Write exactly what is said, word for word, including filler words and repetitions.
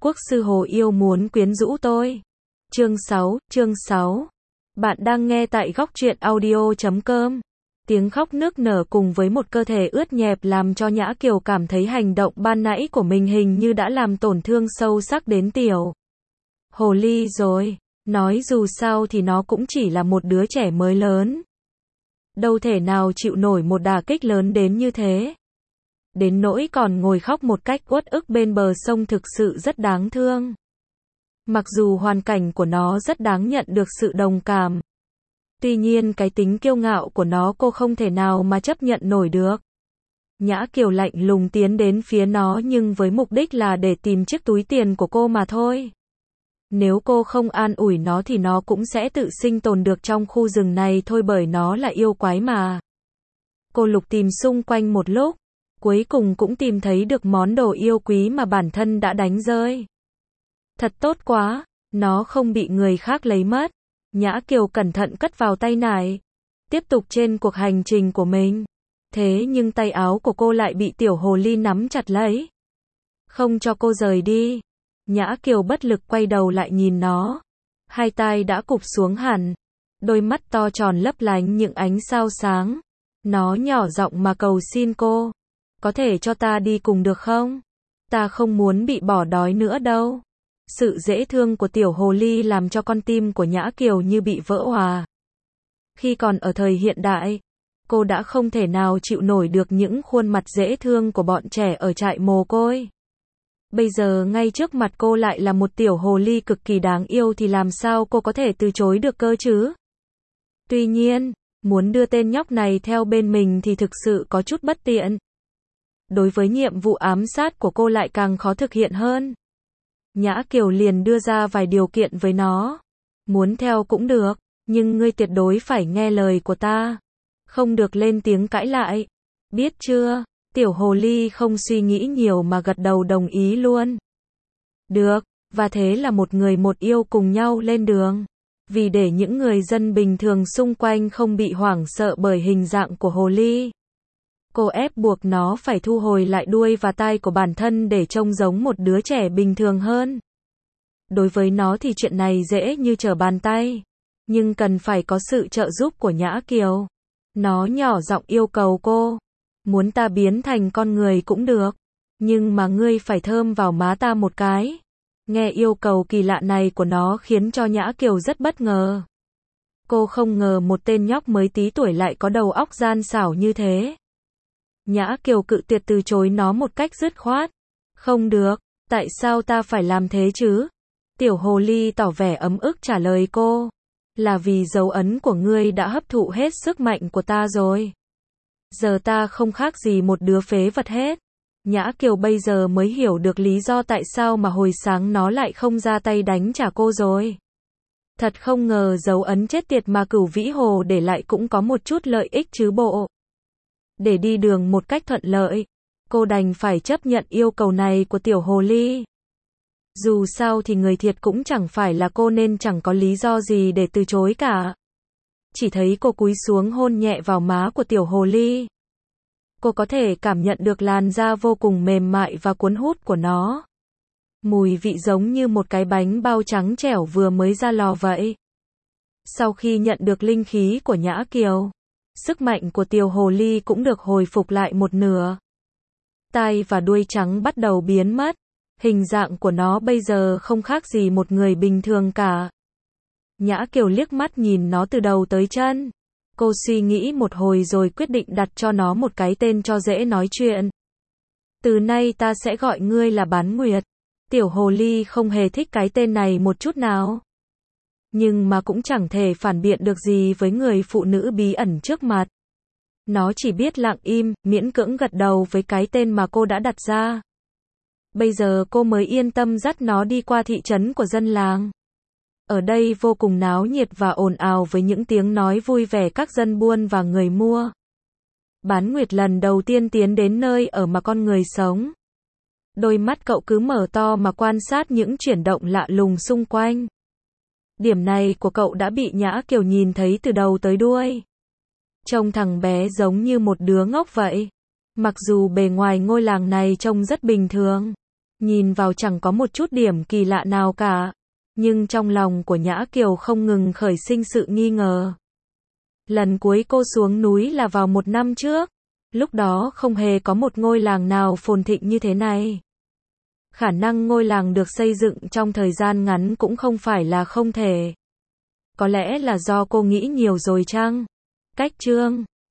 Quốc sư Hồ Yêu muốn quyến rũ tôi. Chương sáu, chương sáu. Bạn đang nghe tại góc truyện audio chấm com. Tiếng khóc nức nở cùng với một cơ thể ướt nhẹp làm cho Nhã Kiều cảm thấy hành động ban nãy của mình hình như đã làm tổn thương sâu sắc đến tiểu hồ ly rồi. Nói dù sao thì nó cũng chỉ là một đứa trẻ mới lớn. Đâu thể nào chịu nổi một đả kích lớn đến như thế. Đến nỗi còn ngồi khóc một cách uất ức bên bờ sông thực sự rất đáng thương. Mặc dù hoàn cảnh của nó rất đáng nhận được sự đồng cảm. Tuy nhiên cái tính kiêu ngạo của nó cô không thể nào mà chấp nhận nổi được. Nhã Kiều lạnh lùng tiến đến phía nó nhưng với mục đích là để tìm chiếc túi tiền của cô mà thôi. Nếu cô không an ủi nó thì nó cũng sẽ tự sinh tồn được trong khu rừng này thôi bởi nó là yêu quái mà. Cô lục tìm xung quanh một lúc, cuối cùng cũng tìm thấy được món đồ yêu quý mà bản thân đã đánh rơi. Thật tốt quá, nó không bị người khác lấy mất. Nhã Kiều cẩn thận cất vào tay nải, tiếp tục trên cuộc hành trình của mình. Thế nhưng tay áo của cô lại bị tiểu hồ ly nắm chặt lấy, không cho cô rời đi. Nhã Kiều bất lực quay đầu lại nhìn nó, hai tai đã cụp xuống hẳn, đôi mắt to tròn lấp lánh những ánh sao sáng. Nó nhỏ giọng mà cầu xin cô, có thể cho ta đi cùng được không? Ta không muốn bị bỏ đói nữa đâu. Sự dễ thương của tiểu hồ ly làm cho con tim của Nhã Kiều như bị vỡ hòa. Khi còn ở thời hiện đại, cô đã không thể nào chịu nổi được những khuôn mặt dễ thương của bọn trẻ ở trại mồ côi. Bây giờ ngay trước mặt cô lại là một tiểu hồ ly cực kỳ đáng yêu thì làm sao cô có thể từ chối được cơ chứ? Tuy nhiên, muốn đưa tên nhóc này theo bên mình thì thực sự có chút bất tiện. Đối với nhiệm vụ ám sát của cô lại càng khó thực hiện hơn. Nhã Kiều liền đưa ra vài điều kiện với nó. Muốn theo cũng được, nhưng ngươi tuyệt đối phải nghe lời của ta. Không được lên tiếng cãi lại. Biết chưa? Tiểu hồ ly không suy nghĩ nhiều mà gật đầu đồng ý luôn. Được, và thế là một người một yêu cùng nhau lên đường. Vì để những người dân bình thường xung quanh không bị hoảng sợ bởi hình dạng của hồ ly, cô ép buộc nó phải thu hồi lại đuôi và tai của bản thân để trông giống một đứa trẻ bình thường hơn. Đối với nó thì chuyện này dễ như trở bàn tay, nhưng cần phải có sự trợ giúp của Nhã Kiều. Nó nhỏ giọng yêu cầu cô, muốn ta biến thành con người cũng được, nhưng mà ngươi phải thơm vào má ta một cái. Nghe yêu cầu kỳ lạ này của nó khiến cho Nhã Kiều rất bất ngờ. Cô không ngờ một tên nhóc mới tí tuổi lại có đầu óc gian xảo như thế. Nhã Kiều cự tuyệt từ chối nó một cách dứt khoát. Không được, tại sao ta phải làm thế chứ? Tiểu hồ ly tỏ vẻ ấm ức trả lời cô. Là vì dấu ấn của ngươi đã hấp thụ hết sức mạnh của ta rồi. Giờ ta không khác gì một đứa phế vật hết. Nhã Kiều bây giờ mới hiểu được lý do tại sao mà hồi sáng nó lại không ra tay đánh trả cô rồi. Thật không ngờ dấu ấn chết tiệt mà Cửu Vĩ Hồ để lại cũng có một chút lợi ích chứ bộ. Để đi đường một cách thuận lợi, cô đành phải chấp nhận yêu cầu này của tiểu hồ ly. Dù sao thì người thiệt cũng chẳng phải là cô nên chẳng có lý do gì để từ chối cả. Chỉ thấy cô cúi xuống hôn nhẹ vào má của tiểu hồ ly. Cô có thể cảm nhận được làn da vô cùng mềm mại và cuốn hút của nó. Mùi vị giống như một cái bánh bao trắng trẻo vừa mới ra lò vậy. Sau khi nhận được linh khí của Nhã Kiều, sức mạnh của tiểu hồ ly cũng được hồi phục lại một nửa. Tai và đuôi trắng bắt đầu biến mất. Hình dạng của nó bây giờ không khác gì một người bình thường cả. Nhã Kiều liếc mắt nhìn nó từ đầu tới chân. Cô suy nghĩ một hồi rồi quyết định đặt cho nó một cái tên cho dễ nói chuyện. Từ nay ta sẽ gọi ngươi là Bán Nguyệt. Tiểu hồ ly không hề thích cái tên này một chút nào. Nhưng mà cũng chẳng thể phản biện được gì với người phụ nữ bí ẩn trước mặt. Nó chỉ biết lặng im, miễn cưỡng gật đầu với cái tên mà cô đã đặt ra. Bây giờ cô mới yên tâm dắt nó đi qua thị trấn của dân làng. Ở đây vô cùng náo nhiệt và ồn ào với những tiếng nói vui vẻ các dân buôn và người mua. Bán Nguyệt lần đầu tiên tiến đến nơi ở mà con người sống. Đôi mắt cậu cứ mở to mà quan sát những chuyển động lạ lùng xung quanh. Điểm này của cậu đã bị Nhã Kiều nhìn thấy từ đầu tới đuôi. Trông thằng bé giống như một đứa ngốc vậy. Mặc dù bề ngoài ngôi làng này trông rất bình thường, Nhìn vào chẳng có một chút điểm kỳ lạ nào cả. Nhưng trong lòng của Nhã Kiều không ngừng khởi sinh sự nghi ngờ. Lần cuối cô xuống núi là vào một năm trước. Lúc đó không hề có một ngôi làng nào phồn thịnh như thế này. Khả năng ngôi làng được xây dựng trong thời gian ngắn cũng không phải là không thể. Có lẽ là do cô nghĩ nhiều rồi chăng? Cách chương